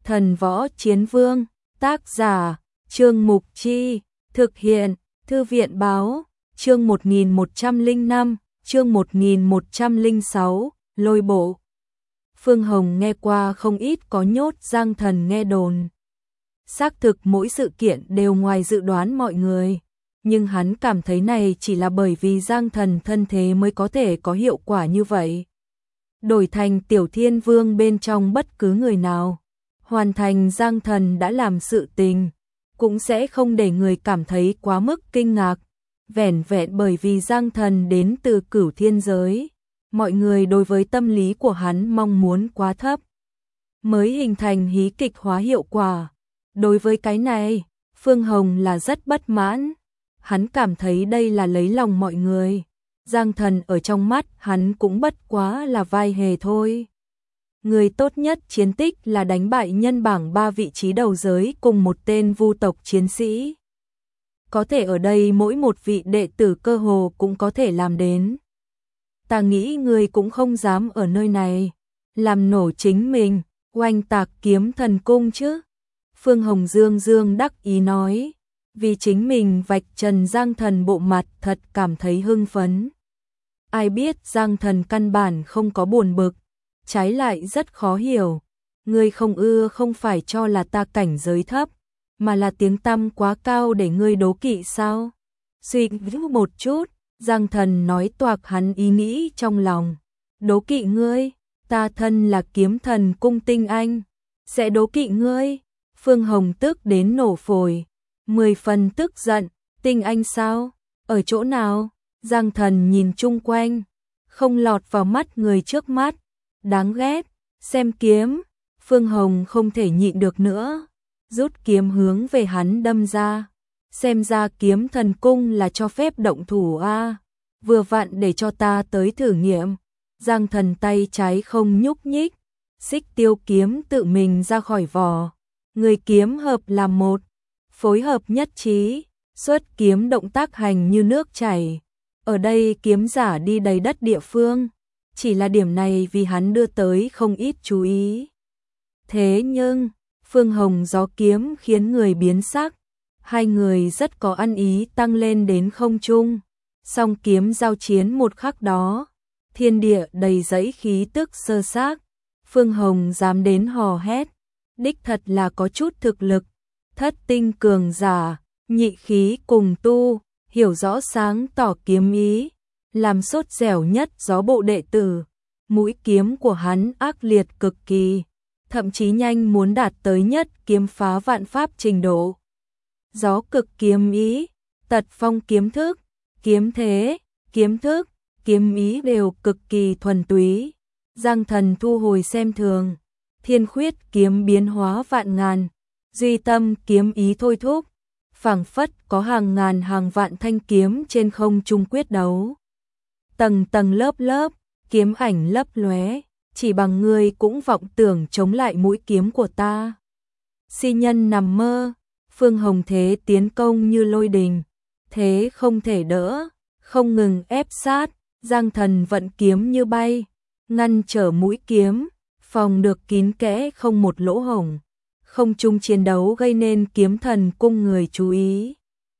Thần Võ Chiến Vương, tác giả, Trương Mục Chi, thực hiện, Thư viện Báo, chương 1105, chương 1106, lôi bộ. Phương Hồng nghe qua không ít có nhốt Giang Thần nghe đồn. Xác thực mỗi sự kiện đều ngoài dự đoán mọi người, nhưng hắn cảm thấy này chỉ là bởi vì Giang Thần thân thế mới có thể có hiệu quả như vậy. Đổi thành Tiểu Thiên Vương bên trong bất cứ người nào, hoàn thành Giang Thần đã làm sự tình, cũng sẽ không để người cảm thấy quá mức kinh ngạc. Vẻn vẹn bởi vì Giang Thần đến từ Cửu Thiên giới, mọi người đối với tâm lý của hắn mong muốn quá thấp, mới hình thành hí kịch hóa hiệu quả. Đối với cái này, Phương Hồng là rất bất mãn. Hắn cảm thấy đây là lấy lòng mọi người. Giang Thần ở trong mắt hắn cũng bất quá là vai hề thôi. Người tốt nhất chiến tích là đánh bại nhân bảng 3 vị trí đầu giới cùng một tên vu tộc chiến sĩ. Có thể ở đây mỗi một vị đệ tử cơ hồ cũng có thể làm đến. Ta nghĩ người cũng không dám ở nơi này làm nổ chính mình, oanh tạc Kiếm Thần Cung chứ. Phương Hồng dương đắc ý nói, vì chính mình vạch trần Giang Thần bộ mặt thật cảm thấy hưng phấn. Ai biết Giang Thần căn bản không có buồn bực, trái lại rất khó hiểu. Ngươi không ưa không phải cho là ta cảnh giới thấp, mà là tiếng tăm quá cao để ngươi đố kỵ sao? Suy nghĩ một chút, Giang Thần nói toạc hắn ý nghĩ trong lòng. Đố kỵ ngươi, ta thân là Kiếm Thần Cung tinh anh, sẽ đố kỵ ngươi. Phương Hồng tức đến nổ phổi, 10 phần tức giận, tinh anh sao? Ở chỗ nào? Giang Thần nhìn chung quanh, không lọt vào mắt người trước mắt, đáng ghét, xem kiếm. Phương Hồng không thể nhịn được nữa, rút kiếm hướng về hắn đâm ra. Xem ra Kiếm Thần Cung là cho phép động thủ a, vừa vặn để cho ta tới thử nghiệm. Giang Thần tay trái không nhúc nhích, Xích Tiêu kiếm tự mình ra khỏi vỏ. Người kiếm hợp làm một, phối hợp nhất trí, xuất kiếm động tác hành như nước chảy. Ở đây kiếm giả đi đầy đất địa phương, chỉ là điểm này vì hắn đưa tới không ít chú ý. Thế nhưng, Phương Hồng gió kiếm khiến người biến sắc, hai người rất có ăn ý tăng lên đến không trung. Song kiếm giao chiến một khắc đó, thiên địa đầy dẫy khí tức sơ xác. Phương Hồng dám đến hò hét, đích thật là có chút thực lực. Thất tinh cường giả, nhị khí cùng tu, hiểu rõ sáng tỏ kiếm ý, làm sốt dẻo nhất gió bộ đệ tử. Mũi kiếm của hắn ác liệt cực kỳ, thậm chí nhanh muốn đạt tới nhất kiếm phá vạn pháp trình độ. Gió cực kiếm ý, tật phong kiếm thức, kiếm thế, kiếm thức, kiếm ý đều cực kỳ thuần túy. Giang Thần thu hồi xem thường, thiên khuyết kiếm biến hóa vạn ngàn, duy tâm kiếm ý thôi thúc, phảng phất có hàng ngàn hàng vạn thanh kiếm trên không trung quyết đấu. Tầng tầng lớp lớp, kiếm ảnh lấp lóe, chỉ bằng ngươi cũng vọng tưởng chống lại mũi kiếm của ta. Si nhân nằm mơ. Phương Hồng thế tiến công như lôi đình, thế không thể đỡ, không ngừng ép sát. Giang Thần vận kiếm như bay, ngăn trở mũi kiếm, phòng được kín kẽ không một lỗ hổng. Không chung chiến đấu gây nên Kiếm Thần Cung người chú ý.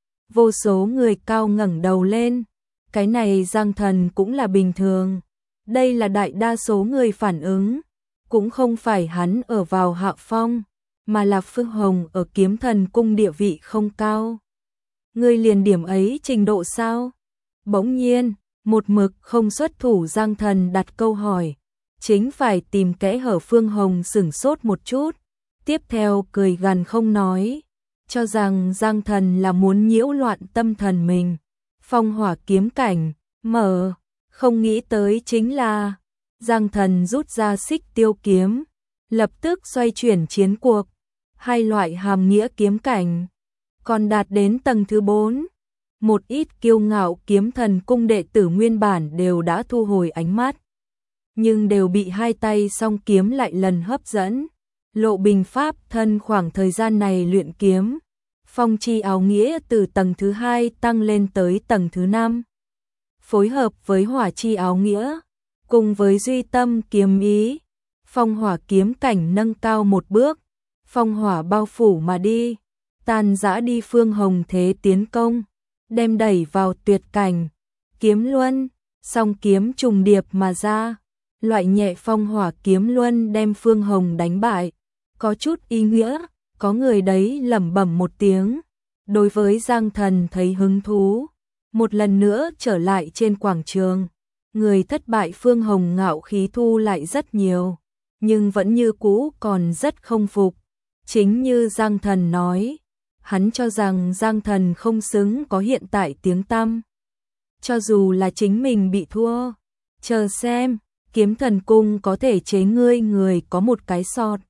Vô số người cao ngẩng đầu lên, cái này Giang Thần cũng là bình thường. Đây là đại đa số người phản ứng, cũng không phải hắn ở vào hạ phong, mà là Phương Hồng ở Kiếm Thần Cung địa vị không cao. Ngươi liền điểm ấy trình độ sao? Bỗng nhiên, một mực không xuất thủ Giang Thần đặt câu hỏi, chính phải tìm kẽ hở. Phương Hồng sửng sốt một chút, tiếp theo cười gằn không nói, cho rằng Giang Thần là muốn nhiễu loạn tâm thần mình. Phong hỏa kiếm cảnh, mở, không nghĩ tới chính là Giang Thần rút ra Xích Tiêu kiếm, lập tức xoay chuyển chiến cuộc. Hai loại hàm nghĩa kiếm cảnh, còn đạt đến tầng thứ 4. Một ít kiêu ngạo Kiếm Thần Cung đệ tử nguyên bản đều đã thu hồi ánh mắt, nhưng đều bị hai tay song kiếm lại lần hấp dẫn. Lộ Bình pháp thân khoảng thời gian này luyện kiếm, phong chi áo nghĩa từ tầng thứ 2 tăng lên tới tầng thứ 5. Phối hợp với hỏa chi áo nghĩa, cùng với duy tâm kiếm ý, phong hỏa kiếm cảnh nâng cao một bước. phong hỏa bao phủ mà đi, tan rã đi. Phương Hồng thế tiến công, đem đẩy vào tuyệt cảnh. Kiếm luân, song kiếm trùng điệp mà ra, loại nhẹ phong hỏa kiếm luân đem Phương Hồng đánh bại. Có chút ý nghĩa, có người đấy lẩm bẩm một tiếng. Đối với Giang Thần thấy hứng thú, một lần nữa trở lại trên quảng trường. Người thất bại Phương Hồng ngạo khí thu lại rất nhiều, nhưng vẫn như cũ còn rất không phục. Chính như Giang Thần nói, hắn cho rằng Giang Thần không xứng có hiện tại tiếng tăm. Cho dù là chính mình bị thua, chờ xem, Kiếm Thần Cung có thể chế ngươi người có một cái sọt.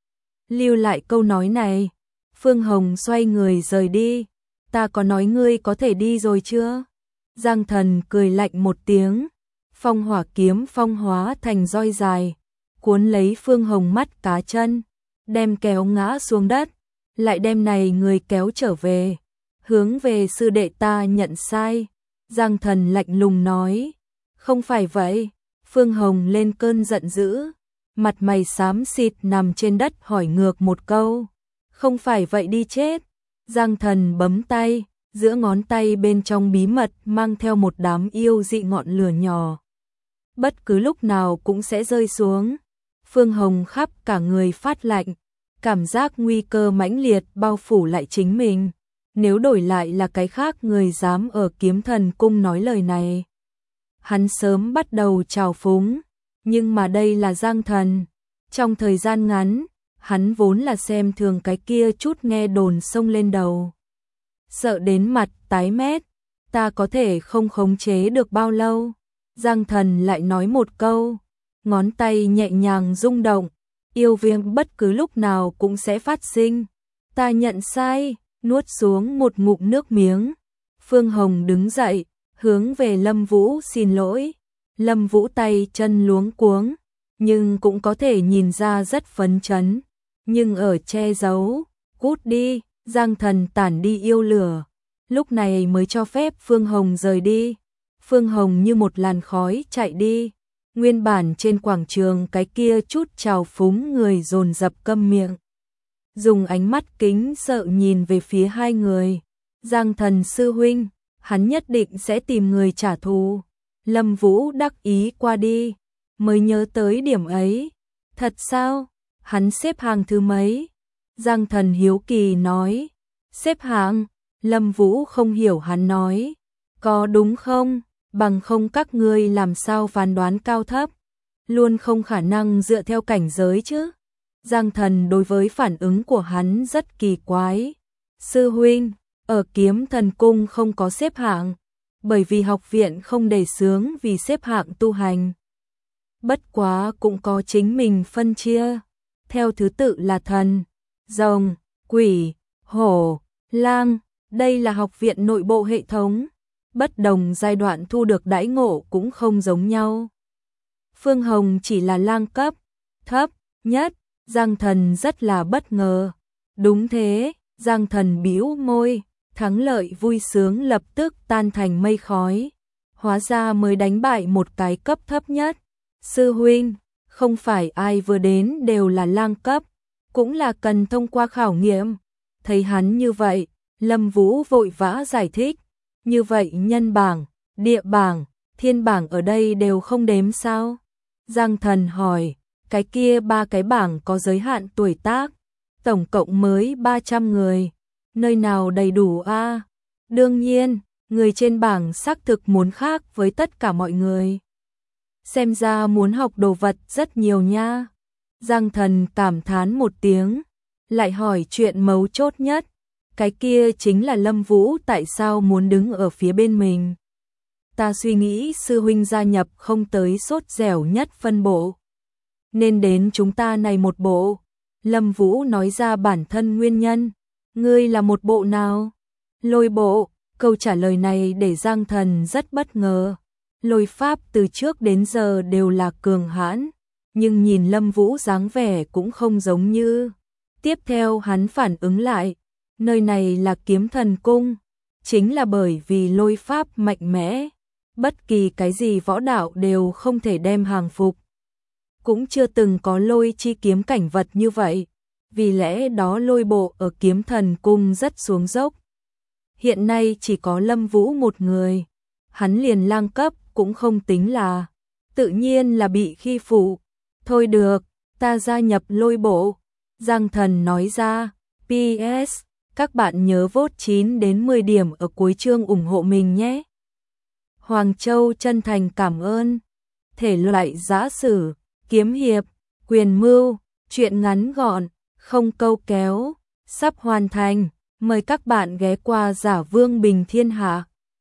Lưu lại câu nói này, Phương Hồng xoay người rời đi. Ta có nói ngươi có thể đi rồi chưa? Giang Thần cười lạnh một tiếng, phong hỏa kiếm phong hóa thành roi dài, cuốn lấy Phương Hồng mắt cá chân, đem kéo ngã xuống đất, lại đem này người kéo trở về, hướng về sư đệ ta nhận sai. Giang Thần lạnh lùng nói, không phải vậy. Phương Hồng lên cơn giận dữ, mặt mày xám xịt nằm trên đất hỏi ngược một câu, không phải vậy đi chết. Giang Thần bấm tay, giữa ngón tay bên trong bí mật mang theo một đám yêu dị ngọn lửa nhỏ. Bất cứ lúc nào cũng sẽ rơi xuống. Phương Hồng khắp cả người phát lạnh, cảm giác nguy cơ mãnh liệt bao phủ lại chính mình. Nếu đổi lại là cái khác người dám ở Kiếm Thần Cung nói lời này, hắn sớm bắt đầu trào phúng. Nhưng mà đây là Giang Thần. Trong thời gian ngắn, hắn vốn là xem thường cái kia chút nghe đồn xông lên đầu. Sợ đến mặt tái mét, ta có thể không khống chế được bao lâu. Giang Thần lại nói một câu, ngón tay nhẹ nhàng rung động, yêu viêm bất cứ lúc nào cũng sẽ phát sinh. Ta nhận sai, nuốt xuống một ngụm nước miếng. Phương Hồng đứng dậy, hướng về Lâm Vũ xin lỗi. Lâm Vũ tay chân luống cuống, nhưng cũng có thể nhìn ra rất phấn chấn, nhưng ở che giấu. Cút đi. Giang Thần tản đi yêu lửa, lúc này mới cho phép Phương Hồng rời đi. Phương Hồng như một làn khói chạy đi, nguyên bản trên quảng trường cái kia chút trào phúng người dồn dập câm miệng, dùng ánh mắt kính sợ nhìn về phía hai người. Giang Thần sư huynh, hắn nhất định sẽ tìm người trả thù. Lâm Vũ đắc ý qua đi, mới nhớ tới điểm ấy. Thật sao? Hắn xếp hàng thứ mấy? Giang Thần hiếu kỳ nói. Xếp hạng? Lâm Vũ không hiểu hắn nói. Có đúng không? Bằng không các ngươi làm sao phán đoán cao thấp? Luôn không khả năng dựa theo cảnh giới chứ? Giang Thần đối với phản ứng của hắn rất kỳ quái. Sư huynh, ở Kiếm Thần Cung không có xếp hạng, bởi vì học viện không đề xướng vì xếp hạng tu hành. Bất quá cũng có chính mình phân chia, theo thứ tự là thần, rồng, quỷ, hổ, lang. Đây là học viện nội bộ hệ thống, bất đồng giai đoạn thu được đãi ngộ cũng không giống nhau. Phương Hồng chỉ là lang cấp thấp nhất. Giang Thần rất là bất ngờ. Đúng thế. Giang Thần bĩu môi, thắng lợi vui sướng lập tức tan thành mây khói. Hóa ra mới đánh bại một cái cấp thấp nhất. Sư huynh, không phải ai vừa đến đều là lang cấp, cũng là cần thông qua khảo nghiệm. Thấy hắn như vậy, Lâm Vũ vội vã giải thích. Như vậy nhân bảng, địa bảng, thiên bảng ở đây đều không đếm sao? Giang Thần hỏi. Cái kia ba cái bảng có giới hạn tuổi tác, tổng cộng mới 300 người, nơi nào đầy đủ a? Đương nhiên, người trên bảng xác thực muốn khác với tất cả mọi người. Xem ra muốn học đồ vật rất nhiều nha. Giang Thần cảm thán một tiếng, lại hỏi chuyện mấu chốt nhất. Cái kia chính là Lâm Vũ tại sao muốn đứng ở phía bên mình. Ta suy nghĩ sư huynh gia nhập không tới sốt dẻo nhất phân bộ, nên đến chúng ta này một bộ. Lâm Vũ nói ra bản thân nguyên nhân. Ngươi là một bộ nào? Lôi bộ. Câu trả lời này để Giang Thần rất bất ngờ. Lôi pháp từ trước đến giờ đều là cường hãn, nhưng nhìn Lâm Vũ dáng vẻ cũng không giống như. Tiếp theo hắn phản ứng lại, nơi này là Kiếm Thần Cung, chính là bởi vì lôi pháp mạnh mẽ, bất kỳ cái gì võ đạo đều không thể đem hàng phục. Cũng chưa từng có lôi chi kiếm cảnh vật như vậy. vì lẽ đó lôi bộ ở Kiếm Thần Cung rất xuống dốc. Hiện nay chỉ có Lâm Vũ một người, hắn liền lang cấp cũng không tính là, tự nhiên là bị khi phụ. Thôi được, ta gia nhập lôi bộ, Giang Thần nói ra. PS, các bạn nhớ vote 9 đến 10 điểm ở cuối chương ủng hộ mình nhé. Hoàng Châu chân thành cảm ơn. Thể loại giã sử, kiếm hiệp, quyền mưu, truyện ngắn gọn, không câu kéo, sắp hoàn thành. Mời các bạn ghé qua Giả Vương Bình Thiên Hạ.